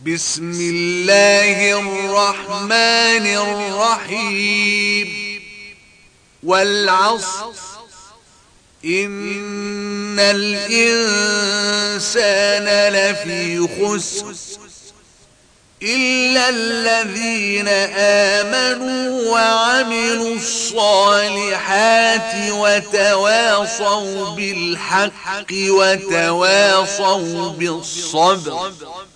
بسم الله الرحمن الرحيم والعصر إن الإنسان لفي خسر إلا الذين آمنوا وعملوا الصالحات وتواصوا بالحق وتواصوا بالصبر